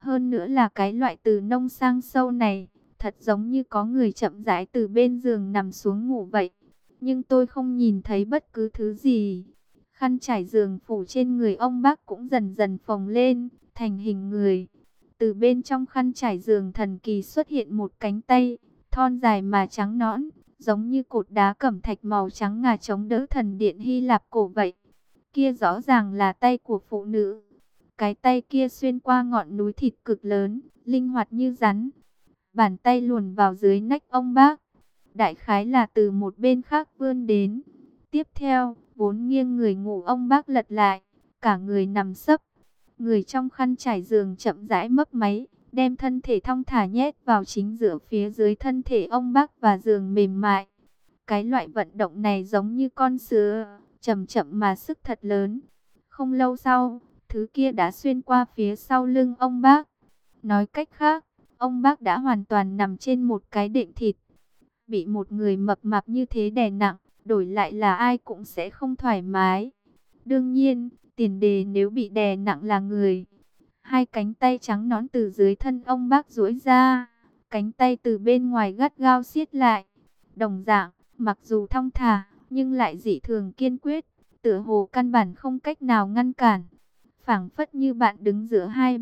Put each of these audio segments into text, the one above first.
Hơn nữa là cái loại từ nông sang sâu này, thật giống như có người chậm rãi từ bên giường nằm xuống ngủ vậy. Nhưng tôi không nhìn thấy bất cứ thứ gì. Khăn trải giường phủ trên người ông bác cũng dần dần phồng lên, thành hình người. Từ bên trong khăn trải giường thần kỳ xuất hiện một cánh tay, thon dài mà trắng nõn, giống như cột đá cẩm thạch màu trắng ngà chống đỡ thần điện Hy Lạp cổ vậy. Kia rõ ràng là tay của phụ nữ. Cái tay kia xuyên qua ngọn núi thịt cực lớn, linh hoạt như rắn. Bàn tay luồn vào dưới nách ông bác. Đại khái là từ một bên khác vươn đến. Tiếp theo, vốn nghiêng người ngủ ông bác lật lại, cả người nằm sấp. Người trong khăn trải giường chậm rãi mấp máy, đem thân thể thong thả nhét vào chính giữa phía dưới thân thể ông bác và giường mềm mại. Cái loại vận động này giống như con sứa, chậm chậm mà sức thật lớn. Không lâu sau, thứ kia đã xuyên qua phía sau lưng ông bác. Nói cách khác, ông bác đã hoàn toàn nằm trên một cái đệm thịt. Bị một người mập mạp như thế đè nặng, đổi lại là ai cũng sẽ không thoải mái. Đương nhiên, tiền đề nếu bị đè nặng là người. Hai cánh tay trắng nõn từ dưới thân ông bác duỗi ra, cánh tay từ bên ngoài gắt gao siết lại. Đồng dạng, mặc dù thong thả, nhưng lại dị thường kiên quyết, tựa hồ căn bản không cách nào ngăn cản. Phảng phất như bạn đứng giữa hai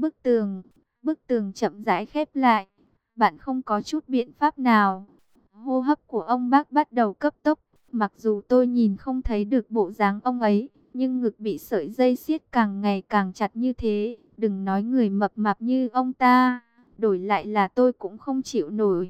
bức tường chậm rãi khép lại, bạn không có chút biện pháp nào. Hô hấp của ông bác bắt đầu cấp tốc, mặc dù tôi nhìn không thấy được bộ dáng ông ấy, nhưng ngực bị sợi dây siết càng ngày càng chặt như thế, đừng nói người mập mạp như ông ta, đổi lại là tôi cũng không chịu nổi.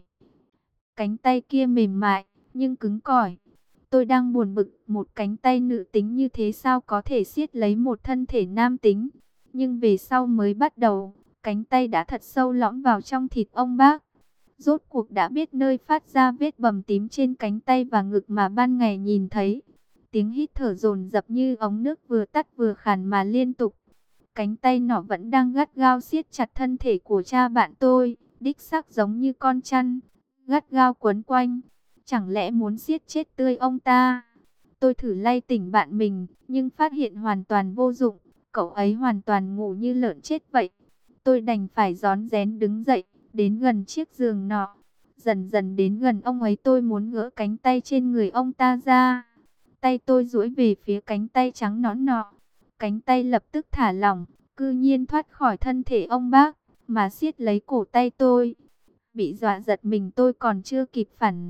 Cánh tay kia mềm mại, nhưng cứng cỏi. Tôi đang buồn bực, một cánh tay nữ tính như thế sao có thể siết lấy một thân thể nam tính. Nhưng về sau mới bắt đầu, cánh tay đã thật sâu lõm vào trong thịt ông bác. Rốt cuộc đã biết nơi phát ra vết bầm tím trên cánh tay và ngực mà ban ngày nhìn thấy. Tiếng hít thở dồn dập như ống nước vừa tắt vừa khàn mà liên tục. Cánh tay nọ vẫn đang gắt gao siết chặt thân thể của cha bạn tôi, đích xác giống như con chăn, gắt gao quấn quanh. Chẳng lẽ muốn siết chết tươi ông ta? Tôi thử lay tỉnh bạn mình, nhưng phát hiện hoàn toàn vô dụng. Cậu ấy hoàn toàn ngủ như lợn chết vậy. Tôi đành phải rón rén đứng dậy, đến gần chiếc giường nọ. Dần dần đến gần ông ấy, tôi muốn gỡ cánh tay trên người ông ta ra. Tay tôi duỗi về phía cánh tay trắng nõn nọ. Cánh tay lập tức thả lỏng, cư nhiên thoát khỏi thân thể ông bác, mà siết lấy cổ tay tôi. Bị dọa giật mình, tôi còn chưa kịp phản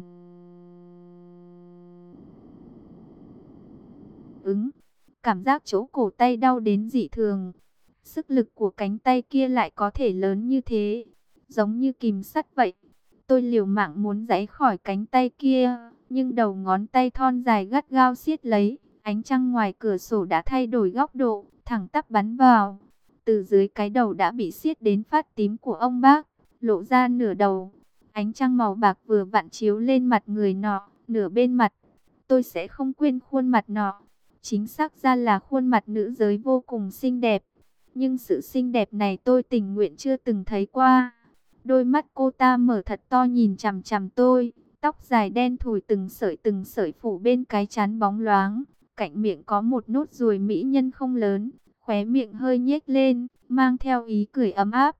ứng. Cảm giác chỗ cổ tay đau đến dị thường. Sức lực của cánh tay kia lại có thể lớn như thế, giống như kìm sắt vậy. Tôi liều mạng muốn giãy khỏi cánh tay kia, nhưng đầu ngón tay thon dài gắt gao siết lấy. Ánh trăng ngoài cửa sổ đã thay đổi góc độ, thẳng tắp bắn vào. Từ dưới cái đầu đã bị siết đến phát tím của ông bác, lộ ra nửa đầu. Ánh trăng màu bạc vừa vặn chiếu lên mặt người nọ, nửa bên mặt. Tôi sẽ không quên khuôn mặt nọ. Chính xác ra là khuôn mặt nữ giới vô cùng xinh đẹp. Nhưng sự xinh đẹp này tôi tình nguyện chưa từng thấy qua. Đôi mắt cô ta mở thật to nhìn chằm chằm tôi. Tóc dài đen thùi từng sợi phủ bên cái trán bóng loáng. Cạnh miệng có một nốt ruồi mỹ nhân không lớn. Khóe miệng hơi nhếch lên, mang theo ý cười ấm áp.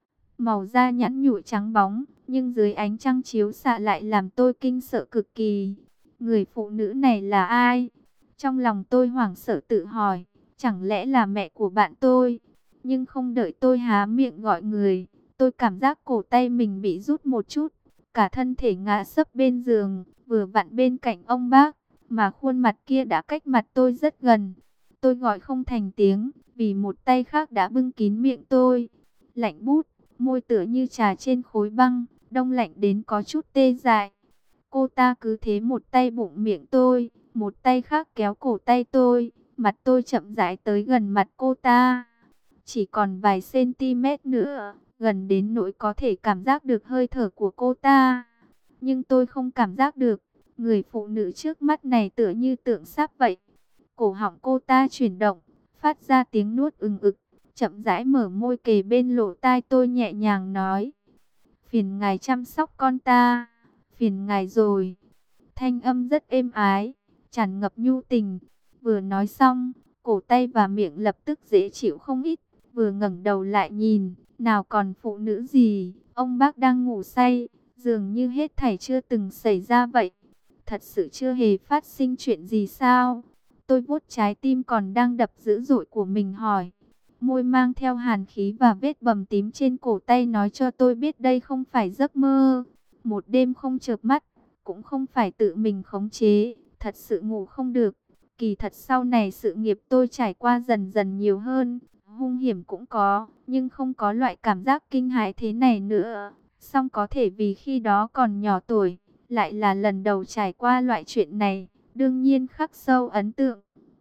Màu da nhẵn nhụi trắng bóng, nhưng dưới ánh trăng chiếu xạ lại làm tôi kinh sợ cực kỳ. Người phụ nữ này là ai? Trong lòng tôi hoảng sợ tự hỏi, chẳng lẽ là mẹ của bạn tôi? Nhưng không đợi tôi há miệng gọi người, tôi cảm giác cổ tay mình bị rút một chút, cả thân thể ngã sấp bên giường, vừa vặn bên cạnh ông bác, mà khuôn mặt kia đã cách mặt tôi rất gần. Tôi gọi không thành tiếng, vì một tay khác đã bưng kín miệng tôi. Lạnh bút, môi tựa như trà trên khối băng, đông lạnh đến có chút tê dại. Cô ta cứ thế một tay bụng miệng tôi, một tay khác kéo cổ tay tôi, mặt tôi chậm rãi tới gần mặt cô ta. Chỉ còn vài cm nữa, gần đến nỗi có thể cảm giác được hơi thở của cô ta. Nhưng tôi không cảm giác được, người phụ nữ trước mắt này tựa như tượng sáp vậy. Cổ họng cô ta chuyển động, phát ra tiếng nuốt ừng ực, chậm rãi mở môi kề bên lỗ tai tôi nhẹ nhàng nói. Phiền ngài chăm sóc con ta, phiền ngài rồi. Thanh âm rất êm ái, tràn ngập nhu tình. Vừa nói xong, cổ tay và miệng lập tức dễ chịu không ít. Vừa ngẩng đầu lại nhìn, Nào còn phụ nữ gì, ông bác đang ngủ say, dường như hết thảy chưa từng xảy ra vậy. Thật sự chưa hề phát sinh chuyện gì sao? Tôi vuốt trái tim còn đang đập dữ dội của mình hỏi. Môi mang theo hàn khí và vết bầm tím trên cổ tay nói cho tôi biết đây không phải giấc mơ. Một đêm không chợp mắt, cũng không phải tự mình khống chế, thật sự ngủ không được. Kỳ thật sau này sự nghiệp tôi trải qua dần dần nhiều hơn, hung hiểm cũng có, nhưng không có loại cảm giác kinh hãi thế này nữa. Song có thể vì khi đó còn nhỏ tuổi, lại là lần đầu trải qua loại chuyện này, đương nhiên khắc sâu ấn tượng.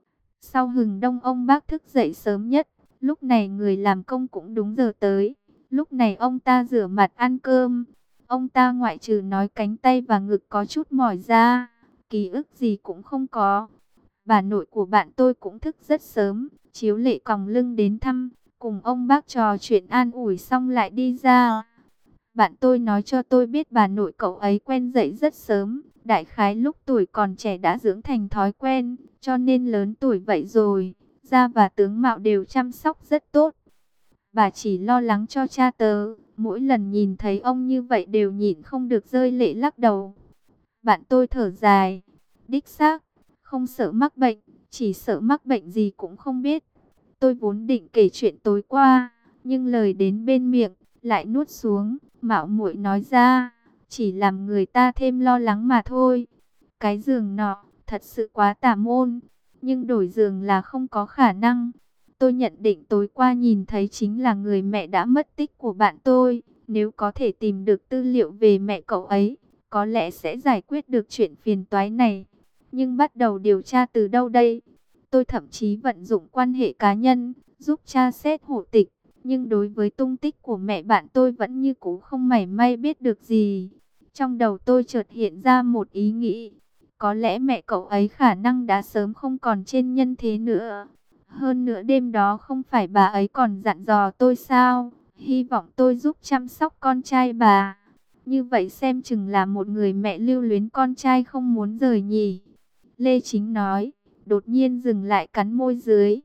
Sau hừng đông ông bác thức dậy sớm nhất, lúc này người làm công cũng đúng giờ tới. Lúc này ông ta rửa mặt ăn cơm, ông ta ngoại trừ nói cánh tay và ngực có chút mỏi ra, ký ức gì cũng không có. Bà nội của bạn tôi cũng thức rất sớm, chiếu lệ còng lưng đến thăm, cùng ông bác trò chuyện an ủi xong lại đi ra. Bạn tôi nói cho tôi biết bà nội cậu ấy quen dậy rất sớm, đại khái lúc tuổi còn trẻ đã dưỡng thành thói quen, cho nên lớn tuổi vậy rồi, da và tướng mạo đều chăm sóc rất tốt. Bà chỉ lo lắng cho cha tớ, mỗi lần nhìn thấy ông như vậy đều nhịn không được rơi lệ lắc đầu. Bạn tôi thở dài, đích xác, không sợ mắc bệnh, chỉ sợ mắc bệnh gì cũng không biết. Tôi vốn định kể chuyện tối qua, nhưng lời đến bên miệng, lại nuốt xuống, mạo muội nói ra, chỉ làm người ta thêm lo lắng mà thôi. Cái giường nọ, thật sự quá tà môn, nhưng đổi giường là không có khả năng. Tôi nhận định tối qua nhìn thấy chính là người mẹ đã mất tích của bạn tôi. Nếu có thể tìm được tư liệu về mẹ cậu ấy, có lẽ sẽ giải quyết được chuyện phiền toái này. Nhưng bắt đầu điều tra từ đâu đây? Tôi thậm chí vận dụng quan hệ cá nhân, giúp tra xét hộ tịch. Nhưng đối với tung tích của mẹ bạn tôi vẫn như cũ không mảy may biết được gì. Trong đầu tôi chợt hiện ra một ý nghĩ. Có lẽ mẹ cậu ấy khả năng đã sớm không còn trên nhân thế nữa. Hơn nữa đêm đó không phải bà ấy còn dặn dò tôi sao? Hy vọng tôi giúp chăm sóc con trai bà. Như vậy xem chừng là một người mẹ lưu luyến con trai không muốn rời nhỉ. Lê Chính nói, đột nhiên dừng lại cắn môi dưới.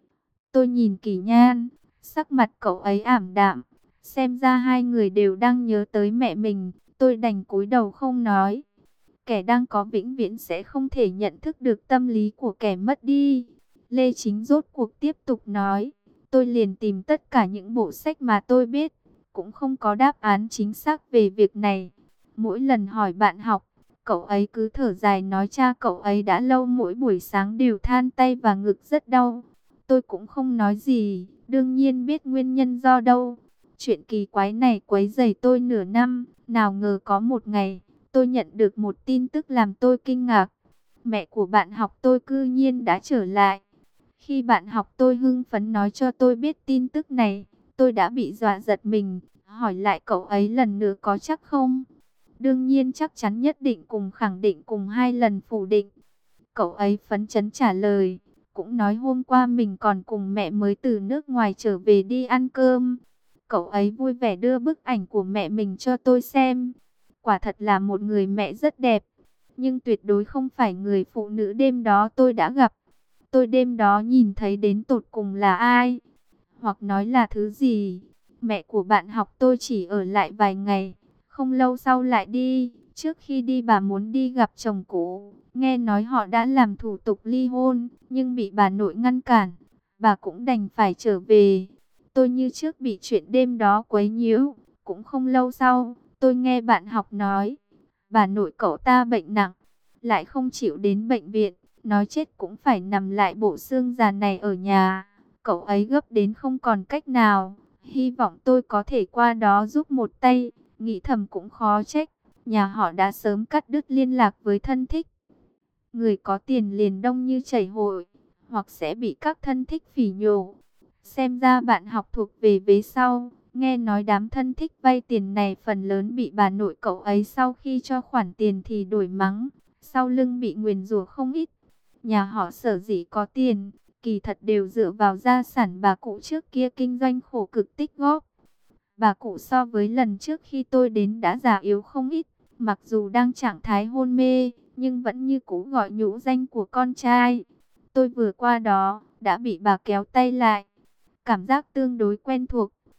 Tôi nhìn Kỷ Nhan, sắc mặt cậu ấy ảm đạm. Xem ra hai người đều đang nhớ tới mẹ mình. Tôi đành cúi đầu không nói. Kẻ đang có vĩnh viễn sẽ không thể nhận thức được tâm lý của kẻ mất đi. Lê Chính rốt cuộc tiếp tục nói. Tôi liền tìm tất cả những bộ sách mà tôi biết. Cũng không có đáp án chính xác về việc này. Mỗi lần hỏi bạn học, cậu ấy cứ thở dài nói cha cậu ấy đã lâu mỗi buổi sáng đều than tay và ngực rất đau. Tôi cũng không nói gì, đương nhiên biết nguyên nhân do đâu. Chuyện kỳ quái này quấy rầy tôi nửa năm, nào ngờ có một ngày, tôi nhận được một tin tức làm tôi kinh ngạc. Mẹ của bạn học tôi cư nhiên đã trở lại. Khi bạn học tôi hưng phấn nói cho tôi biết tin tức này, tôi đã bị dọa giật mình, hỏi lại cậu ấy lần nữa có chắc không? Đương nhiên chắc chắn nhất định cùng khẳng định cùng hai lần phủ định. Cậu ấy phấn chấn trả lời, cũng nói hôm qua mình còn cùng mẹ mới từ nước ngoài trở về đi ăn cơm. Cậu ấy vui vẻ đưa bức ảnh của mẹ mình cho tôi xem. Quả thật là một người mẹ rất đẹp, nhưng tuyệt đối không phải người phụ nữ đêm đó tôi đã gặp. Tôi đêm đó nhìn thấy đến tột cùng là ai, hoặc nói là thứ gì. Mẹ của bạn học tôi chỉ ở lại vài ngày, không lâu sau lại đi. Trước khi đi bà muốn đi gặp chồng cũ, nghe nói họ đã làm thủ tục ly hôn, nhưng bị bà nội ngăn cản. Bà cũng đành phải trở về. Tôi như trước bị chuyện đêm đó quấy nhiễu. Cũng không lâu sau, tôi nghe bạn học nói, bà nội cậu ta bệnh nặng, lại không chịu đến bệnh viện, nói chết cũng phải nằm lại bộ xương già này ở nhà. Cậu ấy gấp đến không còn cách nào, hy vọng tôi có thể qua đó giúp một tay. Nghĩ thầm cũng khó trách, nhà họ đã sớm cắt đứt liên lạc với thân thích. Người có tiền liền đông như chảy hội, hoặc sẽ bị các thân thích phỉ nhổ. Xem ra bạn học thuộc về vế sau. Nghe nói đám thân thích vay tiền này phần lớn bị bà nội cậu ấy sau khi cho khoản tiền thì đổi mắng, sau lưng bị nguyền rủa không ít. Nhà họ Sở dĩ có tiền, kỳ thật đều dựa vào gia sản bà cụ trước kia kinh doanh khổ cực tích góp. Bà cụ so với lần trước khi tôi đến đã già yếu không ít, mặc dù đang trạng thái hôn mê, nhưng vẫn như cũ gọi nhũ danh của con trai. Tôi vừa qua đó, đã bị bà kéo tay lại. Cảm giác tương đối quen thuộc.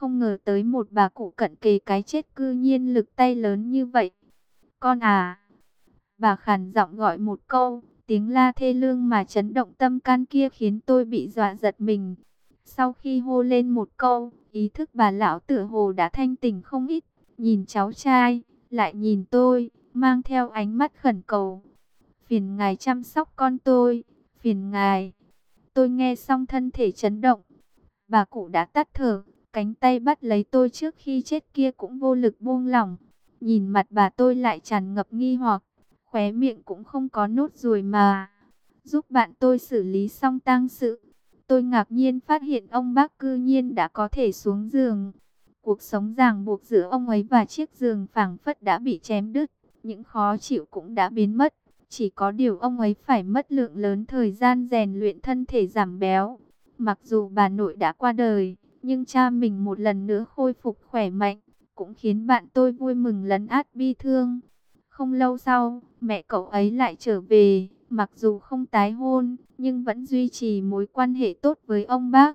Không ngờ tới một bà cụ cận kề cái chết cư nhiên lực tay lớn như vậy. Con à! Bà khàn giọng gọi một câu, tiếng la thê lương mà chấn động tâm can kia khiến tôi bị dọa giật mình. Sau khi hô lên một câu, ý thức bà lão tựa hồ đã thanh tỉnh không ít, nhìn cháu trai, lại nhìn tôi, mang theo ánh mắt khẩn cầu. Phiền ngài chăm sóc con tôi, phiền ngài. Tôi nghe xong thân thể chấn động. Bà cụ đã tắt thở, cánh tay bắt lấy tôi trước khi chết kia cũng vô lực buông lỏng. Nhìn mặt bà tôi lại tràn ngập nghi hoặc, khóe miệng cũng không có nốt ruồi mà. Giúp bạn tôi xử lý xong tang sự. Tôi ngạc nhiên phát hiện ông bác cư nhiên đã có thể xuống giường. Cuộc sống ràng buộc giữa ông ấy và chiếc giường phảng phất đã bị chém đứt. Những khó chịu cũng đã biến mất. Chỉ có điều ông ấy phải mất lượng lớn thời gian rèn luyện thân thể giảm béo. Mặc dù bà nội đã qua đời, nhưng cha mình một lần nữa khôi phục khỏe mạnh, cũng khiến bạn tôi vui mừng lấn át bi thương. Không lâu sau, mẹ cậu ấy lại trở về, mặc dù không tái hôn, nhưng vẫn duy trì mối quan hệ tốt với ông bác.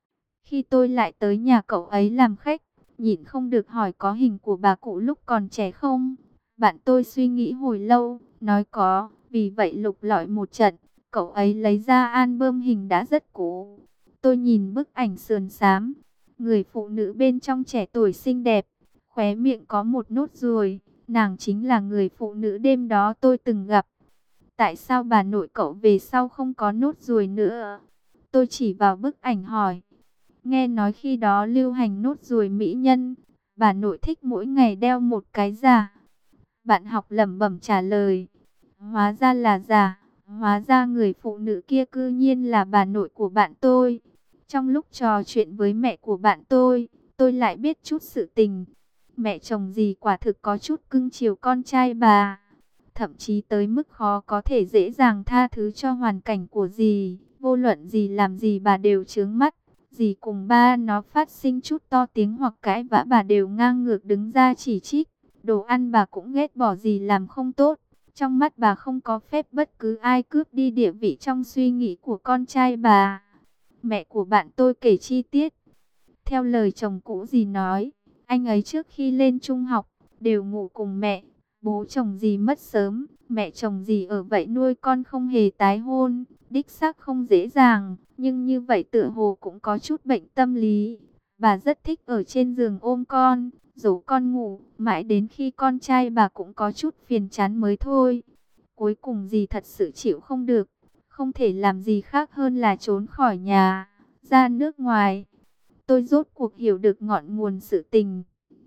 Khi tôi lại tới nhà cậu ấy làm khách, nhịn không được hỏi có hình của bà cụ lúc còn trẻ không? Bạn tôi suy nghĩ hồi lâu, nói có, vì vậy lục lọi một trận, cậu ấy lấy ra album hình đã rất cũ. Tôi nhìn bức ảnh sườn xám, người phụ nữ bên trong trẻ tuổi xinh đẹp, khóe miệng có một nốt ruồi, nàng chính là người phụ nữ đêm đó tôi từng gặp. Tại sao bà nội cậu về sau không có nốt ruồi nữa? Tôi chỉ vào bức ảnh hỏi. Nghe nói khi đó lưu hành nốt ruồi mỹ nhân, bà nội thích mỗi ngày đeo một cái giả. Bạn học lẩm bẩm trả lời. Hóa ra là giả, hóa ra người phụ nữ kia cư nhiên là bà nội của bạn tôi. Trong lúc trò chuyện với mẹ của bạn tôi lại biết chút sự tình. Mẹ chồng dì quả thực có chút cưng chiều con trai bà. Thậm chí tới mức khó có thể dễ dàng tha thứ cho hoàn cảnh của dì. Vô luận dì làm gì bà đều chướng mắt. Dì cùng ba nó phát sinh chút to tiếng hoặc cãi vã bà đều ngang ngược đứng ra chỉ trích. Đồ ăn bà cũng ghét bỏ dì làm không tốt. Trong mắt bà không có phép bất cứ ai cướp đi địa vị trong suy nghĩ của con trai bà. Mẹ của bạn tôi kể chi tiết. Theo lời chồng cũ dì nói, anh ấy trước khi lên trung học, đều ngủ cùng mẹ. Bố chồng dì mất sớm, mẹ chồng dì ở vậy nuôi con không hề tái hôn. Đích xác không dễ dàng, nhưng như vậy tựa hồ cũng có chút bệnh tâm lý. Bà rất thích ở trên giường ôm con, dỗ con ngủ, mãi đến khi con trai bà cũng có chút phiền chán mới thôi. Cuối cùng dì thật sự chịu không được, không thể làm gì khác hơn là trốn khỏi nhà, ra nước ngoài. Tôi rốt cuộc hiểu được ngọn nguồn sự tình.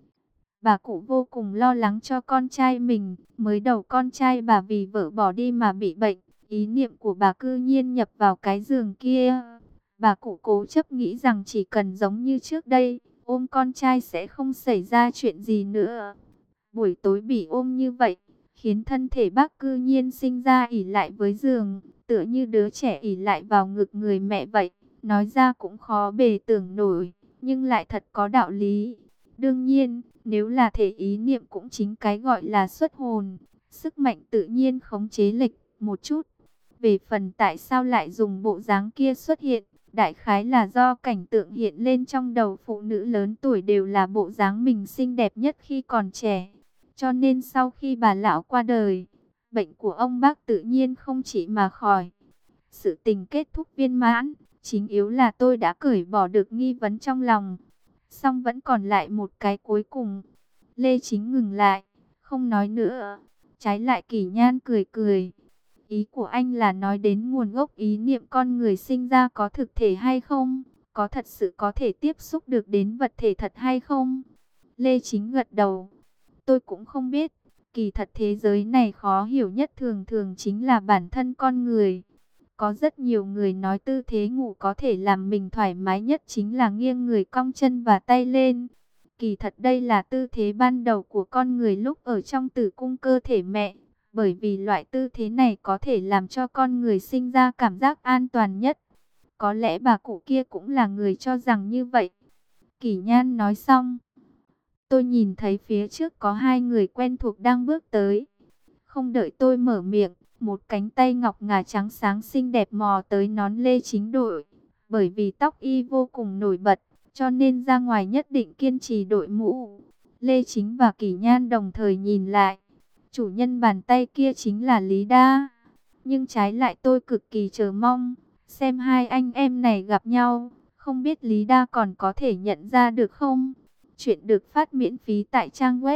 Bà cụ vô cùng lo lắng cho con trai mình, mới đầu con trai bà vì vợ bỏ đi mà bị bệnh, ý niệm của bà cư nhiên nhập vào cái giường kia. Bà cụ cố chấp nghĩ rằng chỉ cần giống như trước đây, ôm con trai sẽ không xảy ra chuyện gì nữa. Buổi tối bị ôm như vậy, khiến thân thể bác cư nhiên sinh ra ỷ lại với giường, tựa như đứa trẻ ỷ lại vào ngực người mẹ vậy. Nói ra cũng khó bề tưởng nổi, nhưng lại thật có đạo lý. Đương nhiên, nếu là thể ý niệm cũng chính cái gọi là xuất hồn, sức mạnh tự nhiên khống chế lệch một chút. Về phần tại sao lại dùng bộ dáng kia xuất hiện, đại khái là do cảnh tượng hiện lên trong đầu phụ nữ lớn tuổi đều là bộ dáng mình xinh đẹp nhất khi còn trẻ. Cho nên sau khi bà lão qua đời, bệnh của ông bác tự nhiên không chỉ mà khỏi. Sự tình kết thúc viên mãn, chính yếu là tôi đã cởi bỏ được nghi vấn trong lòng. Song vẫn còn lại một cái cuối cùng. Lê Chính ngừng lại, không nói nữa. Trái lại Kỷ Nhan cười cười. Ý của anh là nói đến nguồn gốc ý niệm con người sinh ra có thực thể hay không? Có thật sự có thể tiếp xúc được đến vật thể thật hay không? Lê Chính gật đầu. Tôi cũng không biết. Kỳ thật thế giới này khó hiểu nhất thường thường chính là bản thân con người. Có rất nhiều người nói tư thế ngủ có thể làm mình thoải mái nhất chính là nghiêng người cong chân và tay lên. Kỳ thật đây là tư thế ban đầu của con người lúc ở trong tử cung cơ thể mẹ. Bởi vì loại tư thế này có thể làm cho con người sinh ra cảm giác an toàn nhất. Có lẽ bà cụ kia cũng là người cho rằng như vậy. Kỷ Nhan nói xong. Tôi nhìn thấy phía trước có hai người quen thuộc đang bước tới. Không đợi tôi mở miệng, một cánh tay ngọc ngà trắng sáng xinh đẹp mò tới nón Lê Chính đội. Bởi vì tóc y vô cùng nổi bật, cho nên ra ngoài nhất định kiên trì đội mũ. Lê Chính và Kỷ Nhan đồng thời nhìn lại. Chủ nhân bàn tay kia chính là Lý Đa. Nhưng trái lại tôi cực kỳ chờ mong, xem hai anh em này gặp nhau, không biết Lý Đa còn có thể nhận ra được không? Chuyện được phát miễn phí tại trang web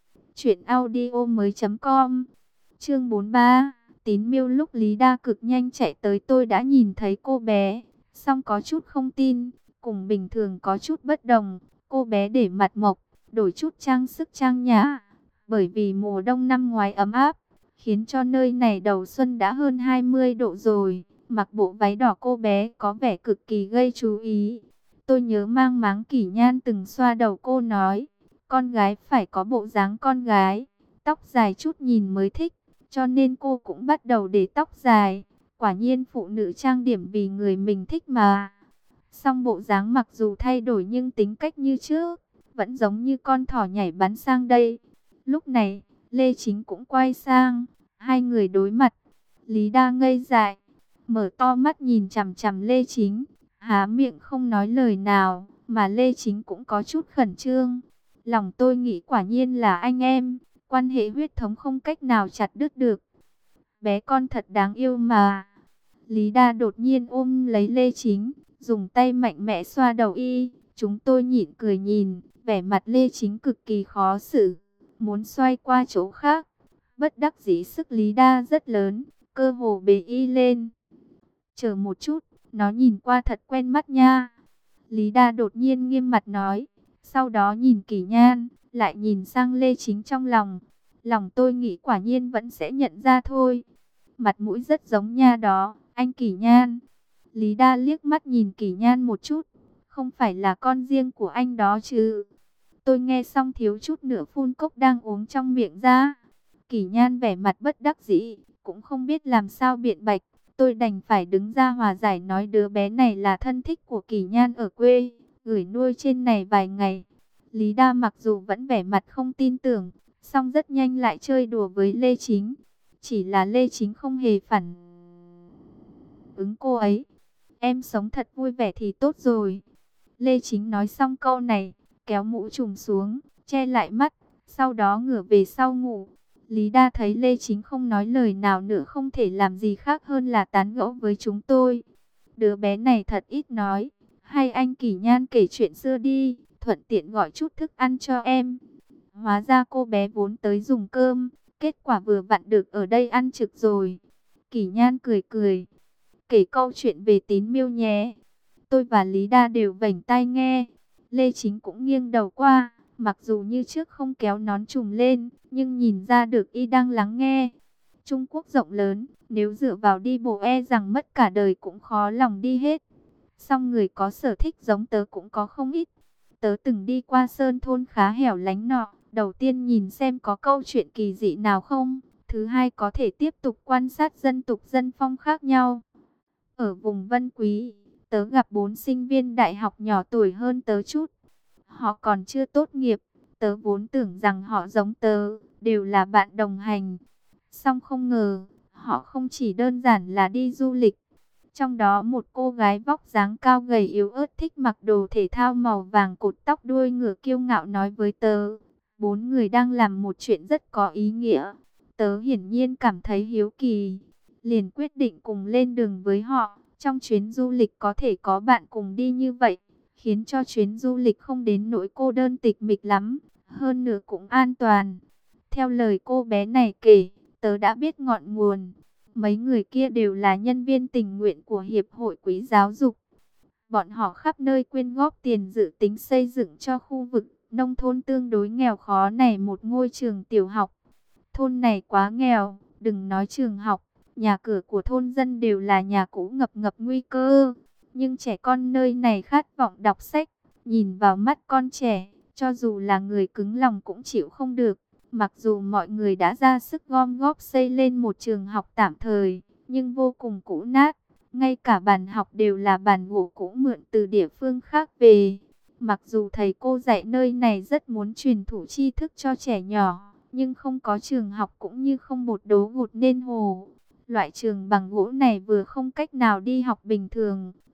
truyệnaudiomoi.com. Chương 43, Tín Miêu. Lúc Lý Đa cực nhanh chạy tới tôi đã nhìn thấy cô bé, song có chút không tin, cùng bình thường có chút bất đồng. Cô bé để mặt mộc, đổi chút trang sức trang nhã, bởi vì mùa đông năm ngoái ấm áp, khiến cho nơi này đầu xuân đã hơn 20 độ rồi. Mặc bộ váy đỏ cô bé có vẻ cực kỳ gây chú ý. Tôi nhớ mang máng Kỷ Nhan từng xoa đầu cô nói, con gái phải có bộ dáng con gái, tóc dài chút nhìn mới thích, cho nên cô cũng bắt đầu để tóc dài. Quả nhiên phụ nữ trang điểm vì người mình thích mà. Song bộ dáng mặc dù thay đổi nhưng tính cách như trước, vẫn giống như con thỏ nhảy bắn sang đây. Lúc này, Lê Chính cũng quay sang, hai người đối mặt. Lý Đa ngây dại, mở to mắt nhìn chằm chằm Lê Chính, há miệng không nói lời nào, mà Lê Chính cũng có chút khẩn trương. Lòng tôi nghĩ quả nhiên là anh em, quan hệ huyết thống không cách nào chặt đứt được. Bé con thật đáng yêu mà. Lý Đa đột nhiên ôm lấy Lê Chính, dùng tay mạnh mẽ xoa đầu y. Chúng tôi nhịn cười nhìn, vẻ mặt Lê Chính cực kỳ khó xử, muốn xoay qua chỗ khác. Bất đắc dĩ sức Lý Đa rất lớn, cơ hồ bế y lên. Chờ một chút, nó nhìn qua thật quen mắt nha. Lý Đa đột nhiên nghiêm mặt nói, sau đó nhìn Kỷ Nhan, lại nhìn sang Lê Chính trong lòng. Lòng tôi nghĩ quả nhiên vẫn sẽ nhận ra thôi. Mặt mũi rất giống nha đó, anh Kỷ Nhan. Lý Đa liếc mắt nhìn Kỷ Nhan một chút, không phải là con riêng của anh đó chứ? Tôi nghe xong thiếu chút nữa phun cốc đang uống trong miệng ra. Kỷ Nhan vẻ mặt bất đắc dĩ, cũng không biết làm sao biện bạch. Tôi đành phải đứng ra hòa giải nói đứa bé này là thân thích của Kỷ Nhan ở quê, gửi nuôi trên này vài ngày. Lý Đa mặc dù vẫn vẻ mặt không tin tưởng, song rất nhanh lại chơi đùa với Lê Chính. Chỉ là Lê Chính không hề phản ứng cô ấy. Em sống thật vui vẻ thì tốt rồi. Lê Chính nói xong câu này, kéo mũ trùm xuống, che lại mắt, sau đó ngửa về sau ngủ. Lý Đa thấy Lê Chính không nói lời nào nữa, không thể làm gì khác hơn là tán gẫu với chúng tôi. Đứa bé này thật ít nói, hay anh Kỷ Nhan kể chuyện xưa đi, thuận tiện gọi chút thức ăn cho em. Hóa ra cô bé vốn tới dùng cơm, kết quả vừa vặn được ở đây ăn trực rồi. Kỷ Nhan cười cười, kể câu chuyện về Tín Miêu nhé. Tôi và Lý Đa đều vểnh tai nghe. Lê Chính cũng nghiêng đầu qua, mặc dù như trước không kéo nón trùm lên, nhưng nhìn ra được y đang lắng nghe. Trung Quốc rộng lớn, nếu dựa vào đi bộ e rằng mất cả đời cũng khó lòng đi hết. Song người có sở thích giống tớ cũng có không ít. Tớ từng đi qua sơn thôn khá hẻo lánh nọ, đầu tiên nhìn xem có câu chuyện kỳ dị nào không. Thứ hai có thể tiếp tục quan sát dân tục dân phong khác nhau. Ở vùng Vân Quý, tớ gặp 4 sinh viên đại học nhỏ tuổi hơn tớ chút. Họ còn chưa tốt nghiệp, tớ vốn tưởng rằng họ giống tớ, đều là bạn đồng hành. Song không ngờ, họ không chỉ đơn giản là đi du lịch. Trong đó một cô gái vóc dáng cao gầy yếu ớt thích mặc đồ thể thao màu vàng, cột tóc đuôi ngựa, kiêu ngạo nói với tớ, 4 người đang làm một chuyện rất có ý nghĩa. Tớ hiển nhiên cảm thấy hiếu kỳ, liền quyết định cùng lên đường với họ. Trong chuyến du lịch có thể có bạn cùng đi như vậy, khiến cho chuyến du lịch không đến nỗi cô đơn tịch mịch lắm, hơn nữa cũng an toàn. Theo lời cô bé này kể, tớ đã biết ngọn nguồn. Mấy người kia đều là nhân viên tình nguyện của Hiệp hội Quỹ giáo dục. Bọn họ khắp nơi quyên góp tiền dự tính xây dựng cho khu vực nông thôn tương đối nghèo khó này một ngôi trường tiểu học. Thôn này quá nghèo, đừng nói trường học, nhà cửa của thôn dân đều là nhà cũ ngập ngập nguy cơ. Nhưng trẻ con nơi này khát vọng đọc sách, nhìn vào mắt con trẻ, cho dù là người cứng lòng cũng chịu không được. Mặc dù mọi người đã ra sức gom góp xây lên một trường học tạm thời, nhưng vô cùng cũ nát. Ngay cả bàn học đều là bàn gỗ cũ mượn từ địa phương khác về. Mặc dù thầy cô dạy nơi này rất muốn truyền thụ tri thức cho trẻ nhỏ, nhưng không có trường học cũng như không một đố gột nên hồ. Loại trường bằng gỗ này vừa không cách nào đi học bình thường,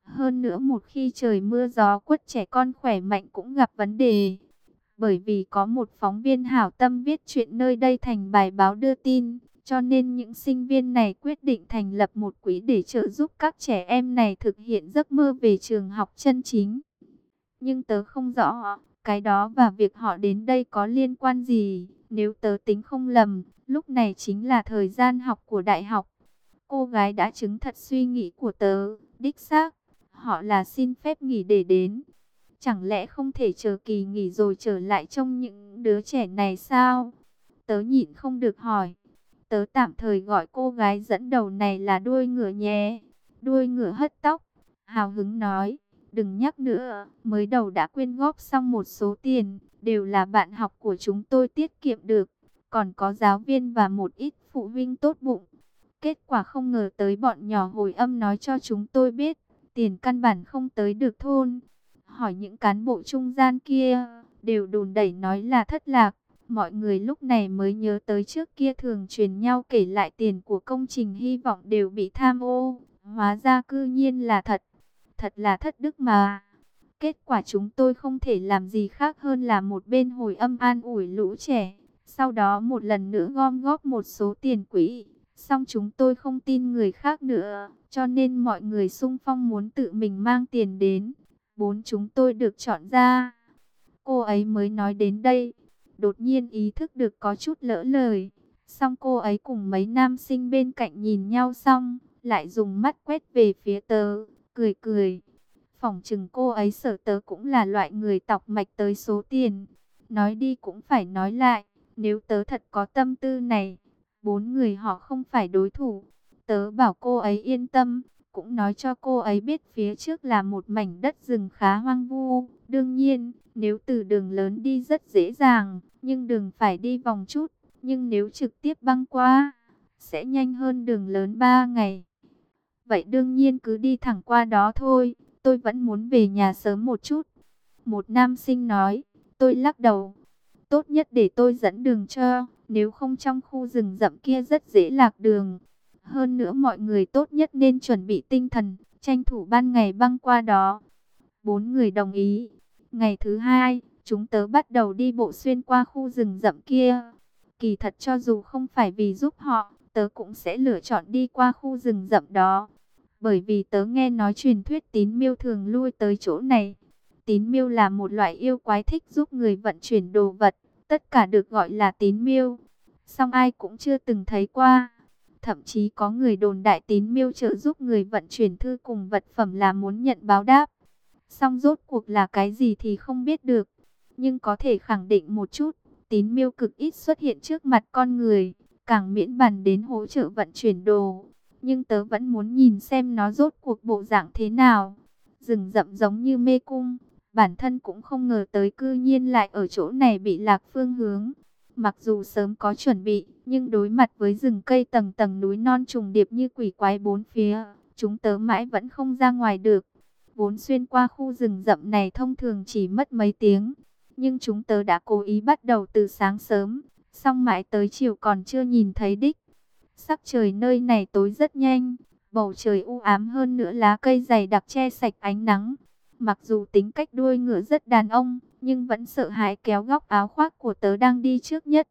Hơn nữa một khi trời mưa gió quất, trẻ con khỏe mạnh cũng gặp vấn đề. Bởi vì có một phóng viên hảo tâm viết chuyện nơi đây thành bài báo đưa tin, cho nên những sinh viên này quyết định thành lập một quỹ để trợ giúp các trẻ em này thực hiện giấc mơ về trường học chân chính. Nhưng tớ không rõ cái đó và việc họ đến đây có liên quan gì. Nếu tớ tính không lầm, lúc này chính là thời gian học của đại học. Cô gái đã chứng thật suy nghĩ của tớ, đích xác, họ là xin phép nghỉ để đến. Chẳng lẽ không thể chờ kỳ nghỉ rồi trở lại trông những đứa trẻ này sao? Tớ nhịn không được hỏi. Tớ tạm thời gọi cô gái dẫn đầu này là đuôi ngựa nhé. Đuôi ngựa hất tóc, hào hứng nói. Đừng nhắc nữa, mới đầu đã quyên góp xong một số tiền, đều là bạn học của chúng tôi tiết kiệm được. Còn có giáo viên và một ít phụ huynh tốt bụng. Kết quả không ngờ tới bọn nhỏ hồi âm nói cho chúng tôi biết, tiền căn bản không tới được thôn. Hỏi những cán bộ trung gian kia, đều đùn đẩy nói là thất lạc. Mọi người lúc này mới nhớ tới trước kia thường truyền nhau kể lại tiền của công trình hy vọng đều bị tham ô. Hóa ra cư nhiên là thật. Thật là thất đức mà. Kết quả chúng tôi không thể làm gì khác hơn là một bên hồi âm an ủi lũ trẻ. Sau đó một lần nữa gom góp một số tiền quỹ. Xong chúng tôi không tin người khác nữa. Cho nên mọi người xung phong muốn tự mình mang tiền đến. Bốn chúng tôi được chọn ra. Cô ấy mới nói đến đây. Đột nhiên ý thức được có chút lỡ lời. Xong cô ấy cùng mấy nam sinh bên cạnh nhìn nhau xong. Lại dùng mắt quét về phía tớ. Cười cười. Phỏng chừng cô ấy sợ tớ cũng là loại người tọc mạch tới số tiền. Nói đi cũng phải nói lại. Nếu tớ thật có tâm tư này, bốn người họ không phải đối thủ. Tớ bảo cô ấy yên tâm. Cũng nói cho cô ấy biết phía trước là một mảnh đất rừng khá hoang vu. Đương nhiên, nếu từ đường lớn đi rất dễ dàng, nhưng đường phải đi vòng chút. Nhưng nếu trực tiếp băng qua, sẽ nhanh hơn đường lớn 3 ngày. Vậy đương nhiên cứ đi thẳng qua đó thôi. Tôi vẫn muốn về nhà sớm một chút. Một nam sinh nói. Tôi lắc đầu. Tốt nhất để tôi dẫn đường cho. Nếu không trong khu rừng rậm kia rất dễ lạc đường. Hơn nữa mọi người tốt nhất nên chuẩn bị tinh thần, tranh thủ ban ngày băng qua đó. Bốn người đồng ý. Ngày thứ hai, chúng tớ bắt đầu đi bộ xuyên qua khu rừng rậm kia. Kỳ thật cho dù không phải vì giúp họ, tớ cũng sẽ lựa chọn đi qua khu rừng rậm đó. Bởi vì tớ nghe nói truyền thuyết tín miêu thường lui tới chỗ này. Tín miêu là một loại yêu quái thích giúp người vận chuyển đồ vật. Tất cả được gọi là tín miêu. Song ai cũng chưa từng thấy qua. Thậm chí có người đồn đại tín miêu trợ giúp người vận chuyển thư cùng vật phẩm là muốn nhận báo đáp. Song rốt cuộc là cái gì thì không biết được. Nhưng có thể khẳng định một chút, tín miêu cực ít xuất hiện trước mặt con người. Càng miễn bàn đến hỗ trợ vận chuyển đồ. Nhưng tớ vẫn muốn nhìn xem nó rốt cuộc bộ dạng thế nào. Rừng rậm giống như mê cung. Bản thân cũng không ngờ tới cư nhiên lại ở chỗ này bị lạc phương hướng. Mặc dù sớm có chuẩn bị, nhưng đối mặt với rừng cây tầng tầng núi non trùng điệp như quỷ quái bốn phía, chúng tớ mãi vẫn không ra ngoài được. Vốn xuyên qua khu rừng rậm này thông thường chỉ mất mấy tiếng, nhưng chúng tớ đã cố ý bắt đầu từ sáng sớm, xong mãi tới chiều còn chưa nhìn thấy đích. Sắc trời nơi này tối rất nhanh, bầu trời u ám hơn nữa lá cây dày đặc che sạch ánh nắng. Mặc dù tính cách đuôi ngựa rất đàn ông, nhưng vẫn sợ hãi kéo góc áo khoác của tớ đang đi trước nhất.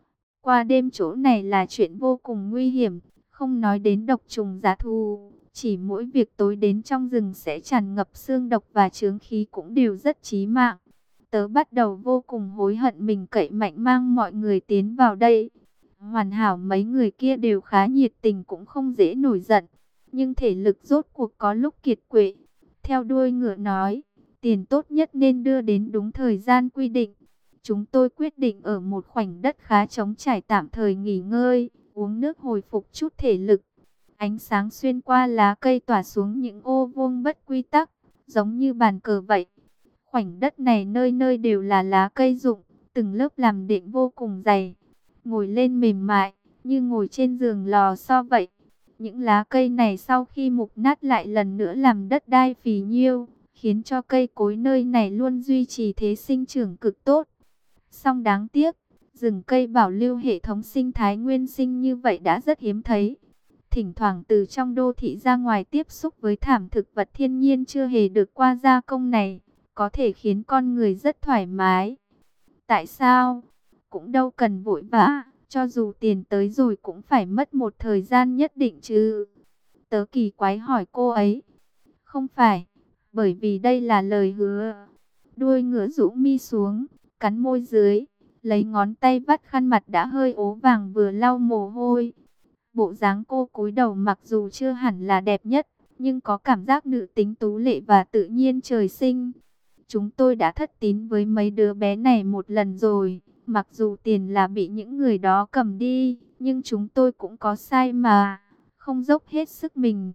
Qua đêm chỗ này là chuyện vô cùng nguy hiểm, không nói đến độc trùng dã thú. Chỉ mỗi việc tối đến trong rừng sẽ tràn ngập xương độc và chướng khí cũng đều rất chí mạng. Tớ bắt đầu vô cùng hối hận mình cậy mạnh mang mọi người tiến vào đây. Hoàn hảo mấy người kia đều khá nhiệt tình cũng không dễ nổi giận. Nhưng thể lực rốt cuộc có lúc kiệt quệ. Theo đuôi ngựa nói, tiền tốt nhất nên đưa đến đúng thời gian quy định. Chúng tôi quyết định ở một khoảnh đất khá trống trải tạm thời nghỉ ngơi, uống nước hồi phục chút thể lực. Ánh sáng xuyên qua lá cây tỏa xuống những ô vuông bất quy tắc, giống như bàn cờ vậy. Khoảnh đất này nơi nơi đều là lá cây rụng, từng lớp làm đệm vô cùng dày. Ngồi lên mềm mại, như ngồi trên giường lò xo vậy. Những lá cây này sau khi mục nát lại lần nữa làm đất đai phì nhiêu, khiến cho cây cối nơi này luôn duy trì thế sinh trưởng cực tốt. Song đáng tiếc, rừng cây bảo lưu hệ thống sinh thái nguyên sinh như vậy đã rất hiếm thấy. thỉnh thoảng từ trong đô thị ra ngoài tiếp xúc với thảm thực vật thiên nhiên chưa hề được qua gia công này, có thể khiến con người rất thoải mái. Tại sao? Cũng đâu cần vội vã, cho dù tiền tới rồi cũng phải mất một thời gian nhất định chứ. Tớ kỳ quái hỏi cô ấy. Không phải, bởi vì đây là lời hứa. Đuôi ngựa rũ mi xuống, cắn môi dưới, lấy ngón tay vắt khăn mặt đã hơi ố vàng vừa lau mồ hôi. Bộ dáng cô cúi đầu mặc dù chưa hẳn là đẹp nhất, nhưng có cảm giác nữ tính tú lệ và tự nhiên trời sinh. Chúng tôi đã thất tín với mấy đứa bé này một lần rồi, mặc dù tiền là bị những người đó cầm đi, nhưng chúng tôi cũng có sai mà, không dốc hết sức mình.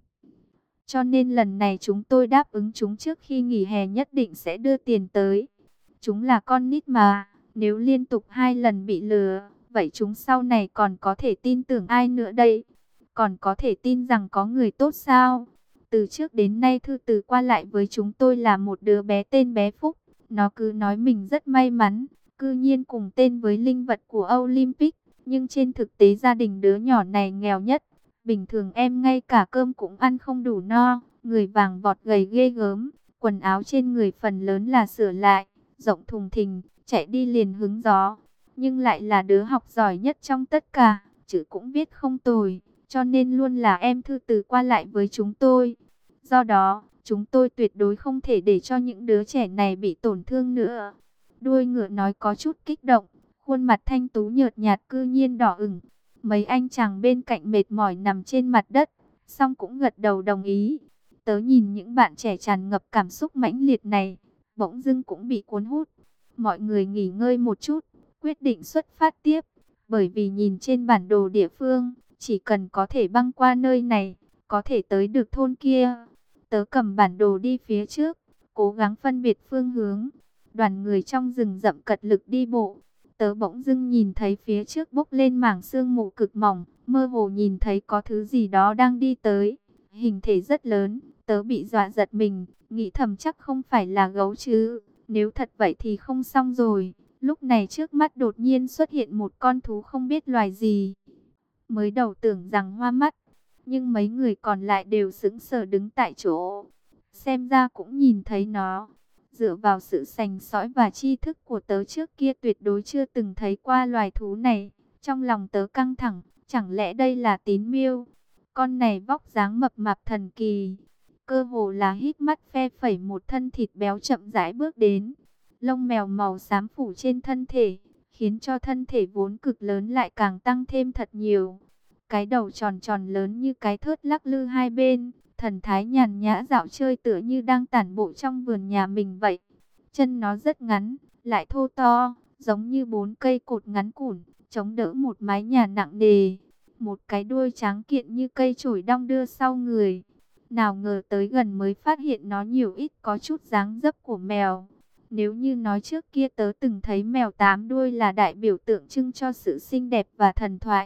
Cho nên lần này chúng tôi đáp ứng chúng trước khi nghỉ hè nhất định sẽ đưa tiền tới. Chúng là con nít mà, nếu liên tục 2 lần bị lừa, vậy chúng sau này còn có thể tin tưởng ai nữa đây? Còn có thể tin rằng có người tốt sao? Từ trước đến nay thư từ qua lại với chúng tôi là một đứa bé tên bé Phúc. Nó cứ nói mình rất may mắn, cư nhiên cùng tên với linh vật của Olympic. Nhưng trên thực tế gia đình đứa nhỏ này nghèo nhất. Bình thường em ngay cả cơm cũng ăn không đủ no, người vàng vọt gầy ghê gớm, quần áo trên người phần lớn là sửa lại, rộng thùng thình, chạy đi liền hứng gió. Nhưng lại là đứa học giỏi nhất trong tất cả, chữ cũng biết không tồi, cho nên luôn là em thư từ qua lại với chúng tôi. Do đó, chúng tôi tuyệt đối không thể để cho những đứa trẻ này bị tổn thương nữa. Đuôi ngựa nói có chút kích động, khuôn mặt thanh tú nhợt nhạt cư nhiên đỏ ửng. Mấy anh chàng bên cạnh mệt mỏi nằm trên mặt đất, xong cũng gật đầu đồng ý. Tớ nhìn những bạn trẻ tràn ngập cảm xúc mãnh liệt này, bỗng dưng cũng bị cuốn hút. Mọi người nghỉ ngơi một chút, quyết định xuất phát tiếp. Bởi vì nhìn trên bản đồ địa phương, chỉ cần có thể băng qua nơi này, có thể tới được thôn kia. Tớ cầm bản đồ đi phía trước, cố gắng phân biệt phương hướng. Đoàn người trong rừng rậm cật lực đi bộ. Tớ bỗng dưng nhìn thấy phía trước bốc lên mảng sương mù cực mỏng, mơ hồ nhìn thấy có thứ gì đó đang đi tới. Hình thể rất lớn, tớ bị dọa giật mình, nghĩ thầm chắc không phải là gấu chứ. Nếu thật vậy thì không xong rồi. Lúc này trước mắt đột nhiên xuất hiện một con thú không biết loài gì. Mới đầu tưởng rằng hoa mắt, nhưng mấy người còn lại đều sững sờ đứng tại chỗ. Xem ra cũng nhìn thấy nó. Dựa vào sự sành sỏi và tri thức của tớ trước kia tuyệt đối chưa từng thấy qua loài thú này. Trong lòng tớ căng thẳng, chẳng lẽ đây là tín miêu? Con này vóc dáng mập mạp thần kỳ. Cơ hồ là hít mắt phe phẩy một thân thịt béo chậm rãi bước đến. Lông mèo màu xám phủ trên thân thể, khiến cho thân thể vốn cực lớn lại càng tăng thêm thật nhiều. Cái đầu tròn tròn lớn như cái thớt lắc lư hai bên, thần thái nhàn nhã dạo chơi tựa như đang tản bộ trong vườn nhà mình vậy. Chân nó rất ngắn, lại thô to, giống như 4 cây cột ngắn củn, chống đỡ một mái nhà nặng nề. Một cái đuôi tráng kiện như cây chổi đong đưa sau người. Nào ngờ tới gần mới phát hiện nó nhiều ít có chút dáng dấp của mèo. Nếu như nói trước kia tớ từng thấy mèo 8 đuôi là đại biểu tượng trưng cho sự xinh đẹp và thần thoại,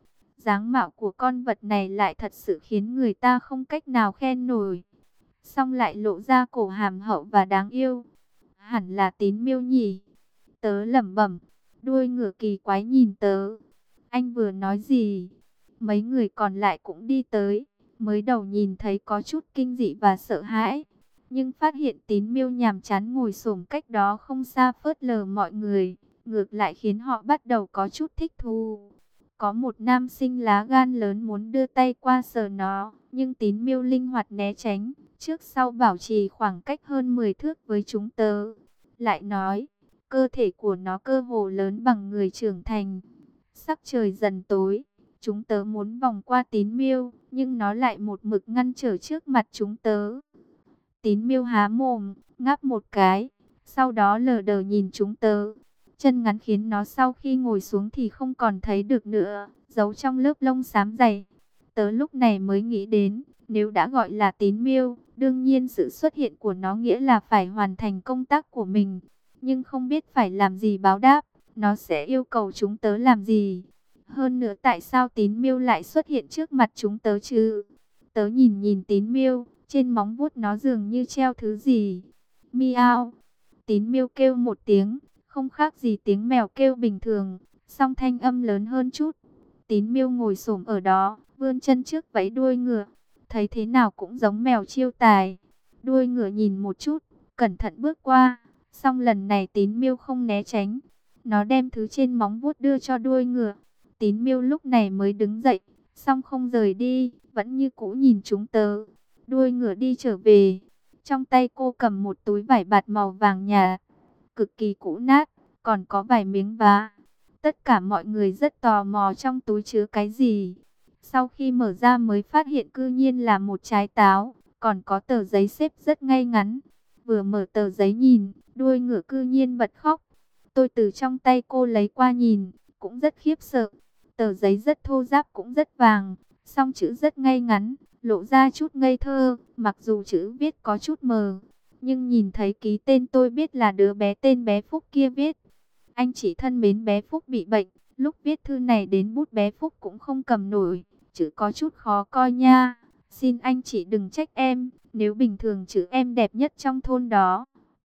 dáng mạo của con vật này lại thật sự khiến người ta không cách nào khen nổi. Song lại lộ ra cổ hàm hậu và đáng yêu. Hẳn là tín miêu nhỉ? Tớ lẩm bẩm. Đuôi ngựa kỳ quái nhìn tớ. Anh vừa nói gì? Mấy người còn lại cũng đi tới. Mới đầu nhìn thấy có chút kinh dị và sợ hãi, nhưng phát hiện tín miêu nhàm chán ngồi xổm cách đó không xa phớt lờ mọi người, ngược lại khiến họ bắt đầu có chút thích thú. Có một nam sinh lá gan lớn muốn đưa tay qua sờ nó, nhưng tín miêu linh hoạt né tránh, trước sau bảo trì khoảng cách hơn 10 thước với chúng tớ. Lại nói, cơ thể của nó cơ hồ lớn bằng người trưởng thành. Sắc trời dần tối, chúng tớ muốn vòng qua tín miêu, nhưng nó lại một mực ngăn trở trước mặt chúng tớ. Tín miêu há mồm, ngáp một cái, sau đó lờ đờ nhìn chúng tớ. Chân ngắn khiến nó sau khi ngồi xuống thì không còn thấy được nữa, giấu trong lớp lông xám dày. Tớ lúc này mới nghĩ đến, nếu đã gọi là tín miêu, đương nhiên sự xuất hiện của nó nghĩa là phải hoàn thành công tác của mình. Nhưng không biết phải làm gì báo đáp, nó sẽ yêu cầu chúng tớ làm gì. Hơn nữa tại sao tín miêu lại xuất hiện trước mặt chúng tớ chứ? Tớ nhìn nhìn tín miêu, trên móng vuốt nó dường như treo thứ gì. Miao. Tín miêu kêu một tiếng, không khác gì tiếng mèo kêu bình thường, song thanh âm lớn hơn chút. Tín miêu ngồi xổm ở đó, vươn chân trước vẫy đuôi ngựa, thấy thế nào cũng giống mèo chiêu tài. Đuôi ngựa nhìn một chút, cẩn thận bước qua, xong lần này Tín Miêu không né tránh, nó đem thứ trên móng vuốt đưa cho đuôi ngựa. Tín Miêu lúc này mới đứng dậy, xong không rời đi, vẫn như cũ nhìn chúng tớ. Đuôi ngựa đi trở về, trong tay cô cầm một túi vải bạt màu vàng nhạt, cực kỳ cũ nát, còn có vài miếng vá. Tất cả mọi người rất tò mò trong túi chứa cái gì. Sau khi mở ra mới phát hiện cư nhiên là một trái táo, còn có tờ giấy xếp rất ngay ngắn. Vừa mở tờ giấy nhìn, đuôi ngựa cư nhiên bật khóc. Tôi từ trong tay cô lấy qua nhìn, cũng rất khiếp sợ. Tờ giấy rất thô ráp cũng rất vàng, song chữ rất ngay ngắn, lộ ra chút ngây thơ, mặc dù chữ viết có chút mờ. Nhưng nhìn thấy ký tên tôi biết là đứa bé tên bé Phúc kia viết. Anh chị thân mến, bé Phúc bị bệnh, lúc viết thư này đến bút bé Phúc cũng không cầm nổi, chữ có chút khó coi nha. Xin anh chị đừng trách em, nếu bình thường chữ em đẹp nhất trong thôn đó.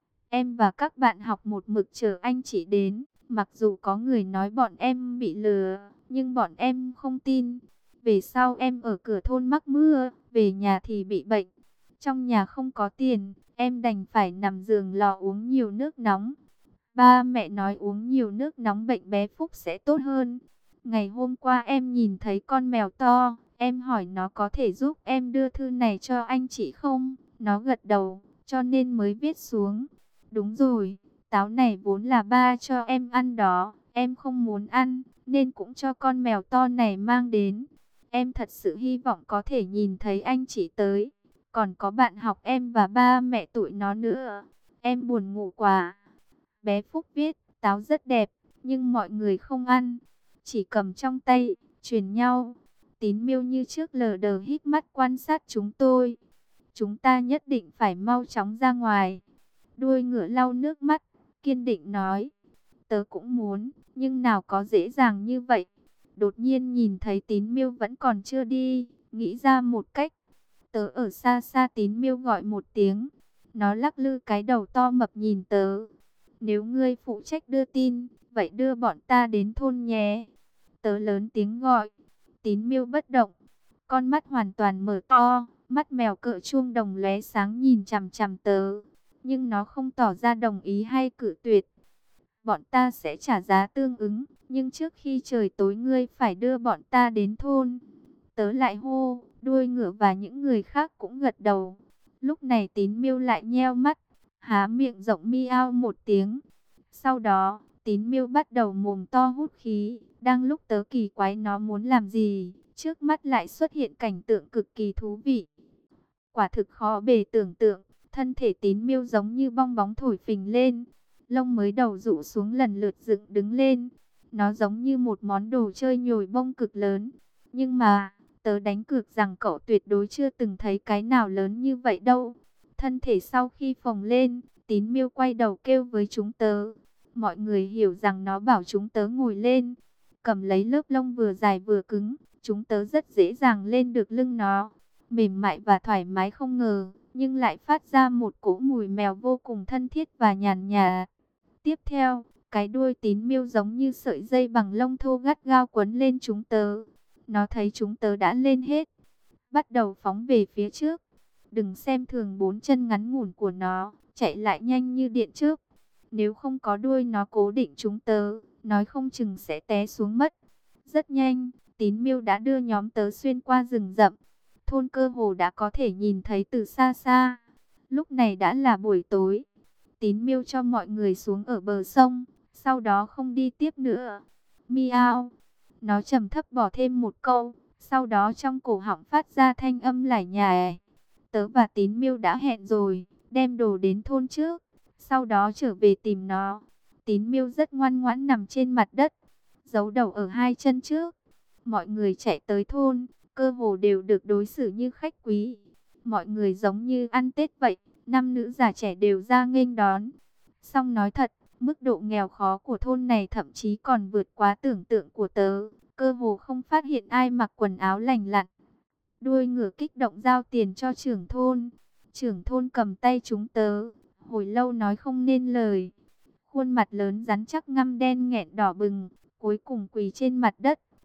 Em và các bạn học một mực chờ anh chị đến, mặc dù có người nói bọn em bị lừa, nhưng bọn em không tin. Về sau em ở cửa thôn mắc mưa, về nhà thì bị bệnh. Trong nhà không có tiền, em đành phải nằm giường lò uống nhiều nước nóng. Ba mẹ nói uống nhiều nước nóng bệnh bé Phúc sẽ tốt hơn. Ngày hôm qua em nhìn thấy con mèo to, em hỏi nó có thể giúp em đưa thư này cho anh chị không? Nó gật đầu, cho nên mới viết xuống. Đúng rồi, táo này vốn là ba cho em ăn đó, em không muốn ăn, nên cũng cho con mèo to này mang đến. Em thật sự hy vọng có thể nhìn thấy anh chị tới, còn có bạn học em và ba mẹ tụi nó nữa. Em buồn ngủ quá. Bé Phúc viết, táo rất đẹp, nhưng mọi người không ăn, chỉ cầm trong tay, truyền nhau. Tín Miêu như trước lờ đờ híp mắt quan sát chúng tôi. Chúng ta nhất định phải mau chóng ra ngoài. Đuôi ngựa lau nước mắt, kiên định nói. Tớ cũng muốn, nhưng nào có dễ dàng như vậy. Đột nhiên nhìn thấy Tín Miêu vẫn còn chưa đi, nghĩ ra một cách. Tớ ở xa xa, Tín Miêu gọi một tiếng. Nó lắc lư cái đầu to mập nhìn tớ. Nếu ngươi phụ trách đưa tin, vậy đưa bọn ta đến thôn nhé. Tớ lớn tiếng gọi. Tín Miêu bất động, con mắt hoàn toàn mở to, mắt mèo cỡ chuông đồng lóe sáng nhìn chằm chằm tớ. Nhưng nó không tỏ ra đồng ý hay cự tuyệt. Bọn ta sẽ trả giá tương ứng, nhưng trước khi trời tối ngươi phải đưa bọn ta đến thôn. Tớ lại hô, đuôi ngựa và những người khác cũng gật đầu. Lúc này Tín Miêu lại nheo mắt, há miệng rộng miao một tiếng. Sau đó, Tín Miêu bắt đầu mồm to hút khí. Đang lúc tớ kỳ quái nó muốn làm gì, trước mắt lại xuất hiện cảnh tượng cực kỳ thú vị. Quả thực khó bề tưởng tượng, thân thể Tín Miêu giống như bong bóng thổi phình lên. Lông mới đầu rụ xuống lần lượt dựng đứng lên. Nó giống như một món đồ chơi nhồi bông cực lớn. Nhưng mà, tớ đánh cược rằng cậu tuyệt đối chưa từng thấy cái nào lớn như vậy đâu. Thân thể sau khi phồng lên, Tín Miêu quay đầu kêu với chúng tớ. Mọi người hiểu rằng nó bảo chúng tớ ngồi lên. Cầm lấy lớp lông vừa dài vừa cứng, chúng tớ rất dễ dàng lên được lưng nó. Mềm mại và thoải mái không ngờ, nhưng lại phát ra một cỗ mùi mèo vô cùng thân thiết và nhàn nhạt. Tiếp theo, cái đuôi Tín Miêu giống như sợi dây bằng lông thô gắt gao quấn lên chúng tớ. Nó thấy chúng tớ đã lên hết, bắt đầu phóng về phía trước. Đừng xem thường bốn chân ngắn ngủn của nó, chạy lại nhanh như điện chớp. Nếu không có đuôi nó cố định chúng tớ, nói không chừng sẽ té xuống mất. Rất nhanh, Tín Miêu đã đưa nhóm tớ xuyên qua rừng rậm. Thôn cơ hồ đã có thể nhìn thấy từ xa xa. Lúc này đã là buổi tối. Tín Miêu cho mọi người xuống ở bờ sông, sau đó không đi tiếp nữa. Miao. Nó trầm thấp bỏ thêm một câu, sau đó trong cổ họng phát ra thanh âm lải nhải. Tớ và Tín Miêu đã hẹn rồi, đem đồ đến thôn trước, sau đó trở về tìm nó. Tín Miêu rất ngoan ngoãn nằm trên mặt đất, giấu đầu ở hai chân trước. Mọi người chạy tới thôn, cơ hồ đều được đối xử như khách quý. Mọi người giống như ăn Tết vậy, nam nữ già trẻ đều ra nghênh đón. Song nói thật, mức độ nghèo khó của thôn này thậm chí còn vượt quá tưởng tượng của tớ. Cơ hồ không phát hiện ai mặc quần áo lành lặn. Đuôi ngựa kích động giao tiền cho trưởng thôn. Trưởng thôn cầm tay chúng tớ, hồi lâu nói không nên lời. Khuôn mặt lớn rắn chắc ngăm đen nghẹn đỏ bừng, cuối cùng quỳ trên mặt đất,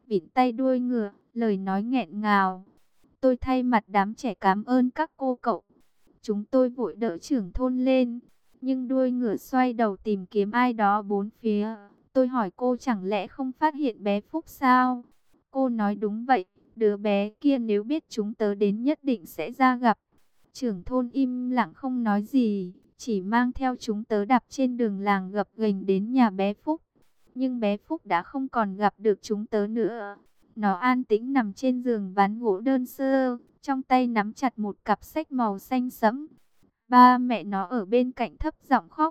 vịn tay đuôi ngựa, lời nói nghẹn ngào. Tôi thay mặt đám trẻ cảm ơn các cô cậu. Chúng tôi vội đỡ trưởng thôn lên, nhưng đuôi ngựa xoay đầu tìm kiếm ai đó bốn phía. Tôi hỏi cô chẳng lẽ không phát hiện bé Phúc sao? Cô nói đúng vậy, đứa bé kia nếu biết chúng tớ đến nhất định sẽ ra gặp. Trưởng thôn im lặng không nói gì, chỉ mang theo chúng tớ đạp trên đường làng gập ghềnh đến nhà bé Phúc. Nhưng bé Phúc đã không còn gặp được chúng tớ nữa. Nó an tĩnh nằm trên giường ván gỗ đơn sơ, trong tay nắm chặt một cặp sách màu xanh sẫm. Ba mẹ nó ở bên cạnh thấp giọng khóc.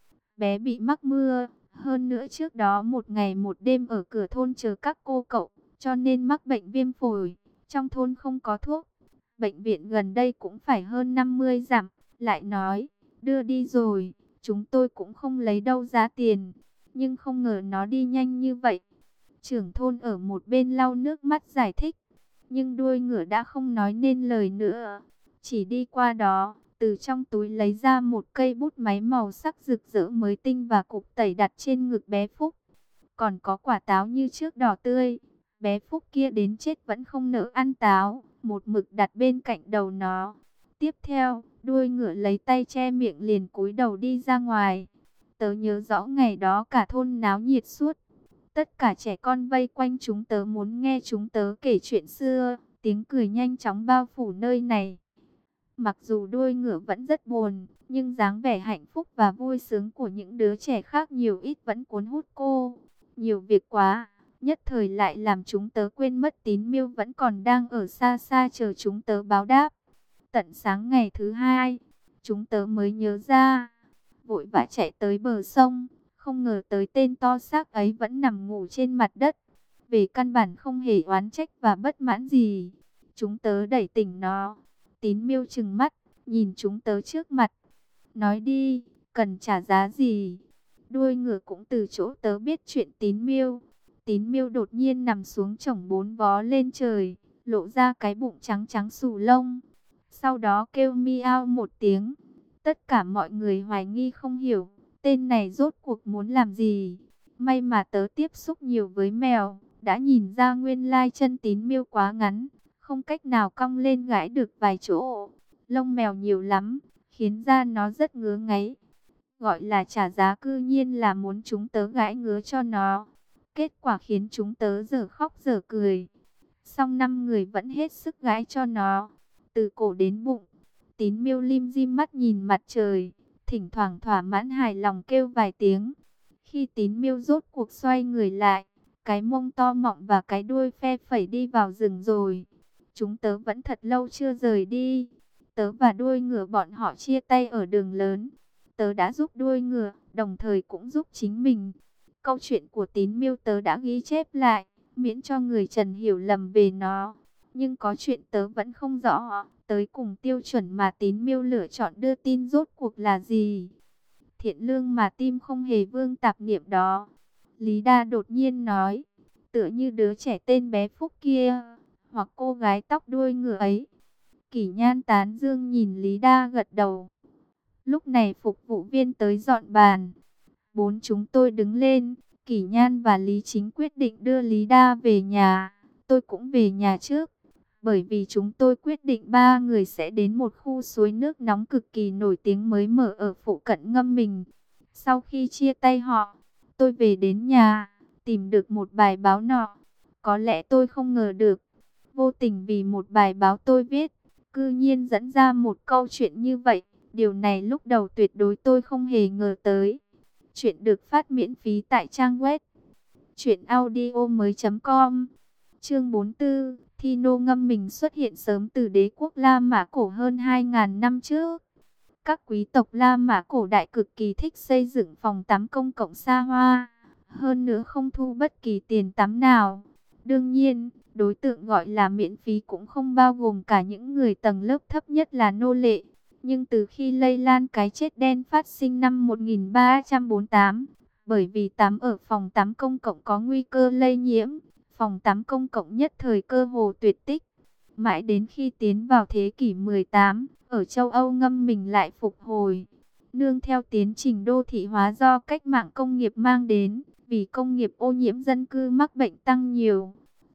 Bé bị mắc mưa, hơn nữa trước đó một ngày một đêm ở cửa thôn chờ các cô cậu, cho nên mắc bệnh viêm phổi. Trong thôn không có thuốc, bệnh viện gần đây cũng phải hơn 50 dặm. Lại nói, đưa đi rồi, chúng tôi cũng không lấy đâu giá tiền. Nhưng không ngờ nó đi nhanh như vậy. Trưởng thôn ở một bên lau nước mắt giải thích. Nhưng đuôi ngựa đã không nói nên lời nữa. Chỉ đi qua đó, từ trong túi lấy ra một cây bút máy màu sắc rực rỡ mới tinh và cục tẩy đặt trên ngực bé Phúc. Còn có quả táo như trước đỏ tươi. Bé Phúc kia đến chết vẫn không nỡ ăn táo, một mực đặt bên cạnh đầu nó. Tiếp theo, đuôi ngựa lấy tay che miệng liền cúi đầu đi ra ngoài. Tớ nhớ rõ ngày đó cả thôn náo nhiệt suốt. Tất cả trẻ con vây quanh chúng tớ muốn nghe chúng tớ kể chuyện xưa. Tiếng cười nhanh chóng bao phủ nơi này. Mặc dù đuôi ngựa vẫn rất buồn, nhưng dáng vẻ hạnh phúc và vui sướng của những đứa trẻ khác nhiều ít vẫn cuốn hút cô. Nhiều việc quá, nhất thời lại làm chúng tớ quên mất Tín Miêu vẫn còn đang ở xa xa chờ chúng tớ báo đáp. Tận sáng ngày thứ hai, chúng tớ mới nhớ ra, vội vã chạy tới bờ sông, không ngờ tới tên to xác ấy vẫn nằm ngủ trên mặt đất. Về căn bản không hề oán trách và bất mãn gì. Chúng tớ đẩy tỉnh nó. Tín Miêu trừng mắt, nhìn chúng tớ trước mặt. Nói đi, cần trả giá gì? Đuôi ngựa cũng từ chỗ tớ biết chuyện Tín Miêu. Tín Miêu đột nhiên nằm xuống chổng bốn vó lên trời, lộ ra cái bụng trắng trắng xù lông. Sau đó kêu miao một tiếng. Tất cả mọi người hoài nghi không hiểu, tên này rốt cuộc muốn làm gì. May mà tớ tiếp xúc nhiều với mèo, đã nhìn ra nguyên lai chân Tín Miêu quá ngắn, không cách nào cong lên gãi được vài chỗ. Lông mèo nhiều lắm, khiến da nó rất ngứa ngáy. Gọi là trả giá cư nhiên là muốn chúng tớ gãi ngứa cho nó. Kết quả khiến chúng tớ giờ khóc giờ cười. Xong 5 người vẫn hết sức gãi cho nó, từ cổ đến bụng. Tín Miêu lim dim mắt nhìn mặt trời, thỉnh thoảng thỏa mãn hài lòng kêu vài tiếng. Khi Tín Miêu rốt cuộc xoay người lại, cái mông to mọng và cái đuôi phe phẩy đi vào rừng rồi. Chúng tớ vẫn thật lâu chưa rời đi. Tớ và đuôi ngựa bọn họ chia tay ở đường lớn. Tớ đã giúp đuôi ngựa, đồng thời cũng giúp chính mình. Câu chuyện của Tín Miêu tớ đã ghi chép lại, miễn cho người Trần hiểu lầm về nó. Nhưng có chuyện tớ vẫn không rõ, tới cùng tiêu chuẩn mà Tín Miêu lựa chọn đưa tin rốt cuộc là gì. Thiện lương mà tim không hề vương tạp niệm đó. Lý Đa đột nhiên nói, tựa như đứa trẻ tên bé Phúc kia, hoặc cô gái tóc đuôi ngựa ấy. Kỷ Nhan tán dương nhìn Lý Đa gật đầu. Lúc này phục vụ viên tới dọn bàn. Bốn chúng tôi đứng lên, Kỷ Nhan và Lý Chính quyết định đưa Lý Đa về nhà. Tôi cũng về nhà trước, bởi vì chúng tôi quyết định 3 người sẽ đến một khu suối nước nóng cực kỳ nổi tiếng mới mở ở phụ cận Ngâm Mình. Sau khi chia tay họ, tôi về đến nhà, tìm được một bài báo nọ. Có lẽ tôi không ngờ được, vô tình vì một bài báo tôi viết, cư nhiên dẫn ra một câu chuyện như vậy. Điều này lúc đầu tuyệt đối tôi không hề ngờ tới. Chuyện được phát miễn phí tại trang web truyệnaudiomoi.com. Chương 44, Thi Nô Ngâm Mình xuất hiện sớm từ đế quốc La Mã cổ hơn 2000 năm trước. Các quý tộc La Mã cổ đại cực kỳ thích xây dựng phòng tắm công cộng xa hoa, hơn nữa không thu bất kỳ tiền tắm nào. Đương nhiên, đối tượng gọi là miễn phí cũng không bao gồm cả những người tầng lớp thấp nhất là nô lệ. Nhưng từ khi lây lan cái chết đen phát sinh năm 1348, bởi vì tắm ở phòng tắm công cộng có nguy cơ lây nhiễm, phòng tắm công cộng nhất thời cơ hồ tuyệt tích. Mãi đến khi tiến vào thế kỷ 18, ở châu Âu Ngâm Mình lại phục hồi. Nương theo tiến trình đô thị hóa do cách mạng công nghiệp mang đến, vì công nghiệp ô nhiễm dân cư mắc bệnh tăng nhiều.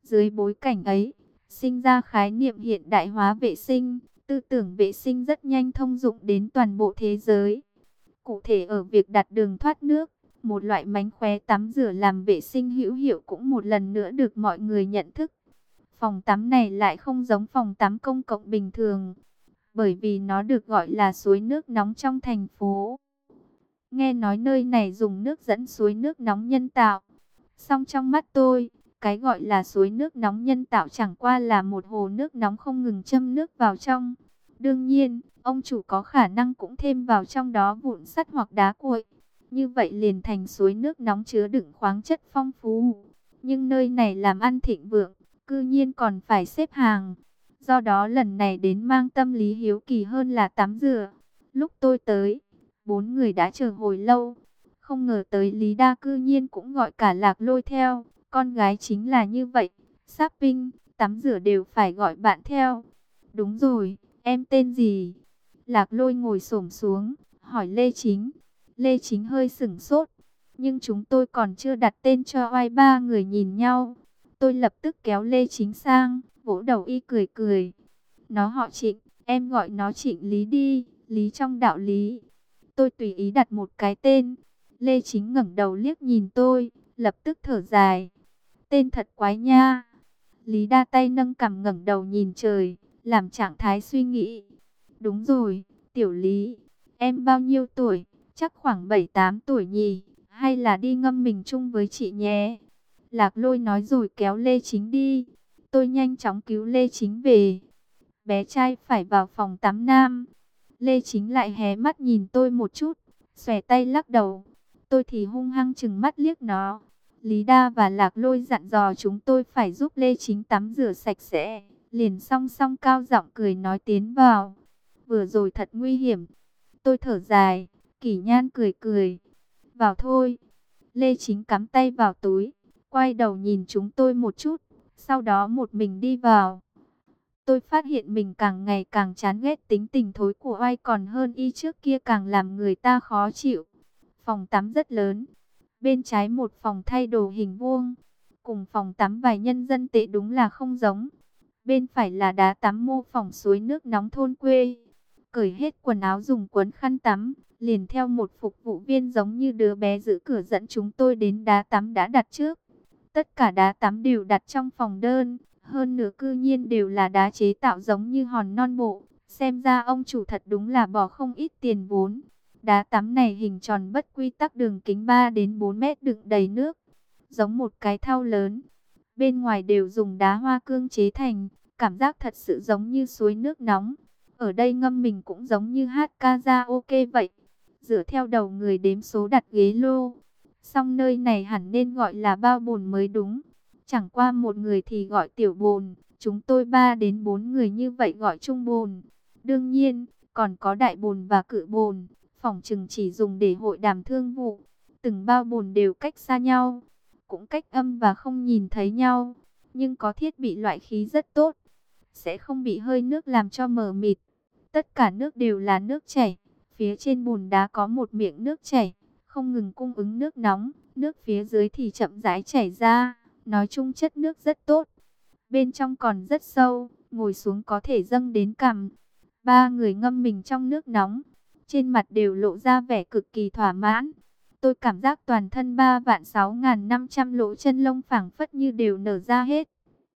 Dưới bối cảnh ấy, sinh ra khái niệm hiện đại hóa vệ sinh, tư tưởng vệ sinh rất nhanh thông dụng đến toàn bộ thế giới. Cụ thể ở việc đặt đường thoát nước, một loại mánh khóe tắm rửa làm vệ sinh hữu hiệu cũng một lần nữa được mọi người nhận thức. Phòng tắm này lại không giống phòng tắm công cộng bình thường, bởi vì nó được gọi là suối nước nóng trong thành phố. Nghe nói nơi này dùng nước dẫn suối nước nóng nhân tạo. Song trong mắt tôi, cái gọi là suối nước nóng nhân tạo chẳng qua là một hồ nước nóng không ngừng châm nước vào trong. Đương nhiên, ông chủ có khả năng cũng thêm vào trong đó vụn sắt hoặc đá cuội. Như vậy liền thành suối nước nóng chứa đựng khoáng chất phong phú. Nhưng nơi này làm ăn thịnh vượng, cư nhiên còn phải xếp hàng. Do đó lần này đến mang tâm lý hiếu kỳ hơn là tắm rửa. Lúc tôi tới, 4 người đã chờ hồi lâu. Không ngờ tới Lý Đa cư nhiên cũng gọi cả Lạc Lôi theo. Con gái chính là như vậy. Shopping, tắm rửa đều phải gọi bạn theo. Đúng rồi, em tên gì? Lạc Lôi ngồi xổm xuống, hỏi Lê Chính. Lê Chính hơi sửng sốt. Nhưng chúng tôi còn chưa đặt tên cho oai, ba người nhìn nhau. Tôi lập tức kéo Lê Chính sang, vỗ đầu y cười cười. Nó họ Trịnh, em gọi nó Trịnh Lý đi, Lý trong đạo lý. Tôi tùy ý đặt một cái tên. Lê Chính ngẩng đầu liếc nhìn tôi, lập tức thở dài. Tên thật quái nha. Lý Đa tay nâng cằm ngẩng đầu nhìn trời, làm trạng thái suy nghĩ. Đúng rồi, tiểu Lý, em bao nhiêu tuổi? Chắc khoảng 7-8 tuổi nhỉ, hay là đi ngâm mình chung với chị nhé. Lạc Lôi nói rồi kéo Lê Chính đi. Tôi nhanh chóng cứu Lê Chính về. Bé trai phải vào phòng tắm nam. Lê Chính lại hé mắt nhìn tôi một chút, xòe tay lắc đầu. Tôi thì hung hăng chừng mắt liếc nó. Lý Đa và Lạc Lôi dặn dò chúng tôi phải giúp Lê Chính tắm rửa sạch sẽ. Liền song song cao giọng cười nói tiến vào. Vừa rồi thật nguy hiểm. Tôi thở dài, Kỷ Nhan cười cười. Vào thôi. Lê Chính cắm tay vào túi, quay đầu nhìn chúng tôi một chút, sau đó một mình đi vào. Tôi phát hiện mình càng ngày càng chán ghét tính tình thối của oai, còn hơn y trước kia càng làm người ta khó chịu. Phòng tắm rất lớn. Bên trái một phòng thay đồ hình vuông, cùng phòng tắm vài nhân dân tệ đúng là không giống. Bên phải là đá tắm mô phỏng suối nước nóng thôn quê. Cởi hết quần áo dùng quấn khăn tắm, liền theo một phục vụ viên giống như đứa bé giữ cửa dẫn chúng tôi đến đá tắm đã đặt trước. Tất cả đá tắm đều đặt trong phòng đơn, hơn nữa cư nhiên đều là đá chế tạo giống như hòn non bộ. Xem ra ông chủ thật đúng là bỏ không ít tiền vốn. Đá tắm này hình tròn bất quy tắc, đường kính 3 đến 4 mét, đựng đầy nước, giống một cái thau lớn. Bên ngoài đều dùng đá hoa cương chế thành, cảm giác thật sự giống như suối nước nóng. Ở đây ngâm mình cũng giống như hát karaoke vậy. Dựa theo đầu người đếm số đặt ghế lô. Song nơi này hẳn nên gọi là bao bồn mới đúng. Chẳng qua một người thì gọi tiểu bồn, chúng tôi 3 đến 4 người như vậy gọi trung bồn. Đương nhiên, còn có đại bồn và cự bồn, phỏng chừng chỉ dùng để hội đàm thương vụ. Từng bao bồn đều cách xa nhau, cũng cách âm và không nhìn thấy nhau, nhưng có thiết bị loại khí rất tốt, sẽ không bị hơi nước làm cho mờ mịt. Tất cả nước đều là nước chảy, phía trên bùn đá có một miệng nước chảy, không ngừng cung ứng nước nóng, nước phía dưới thì chậm rãi chảy ra, nói chung chất nước rất tốt. Bên trong còn rất sâu, ngồi xuống có thể dâng đến cằm. 3 người ngâm mình trong nước nóng, trên mặt đều lộ ra vẻ cực kỳ thỏa mãn. Tôi cảm giác toàn thân 3.6.500 lỗ chân lông phảng phất như đều nở ra hết.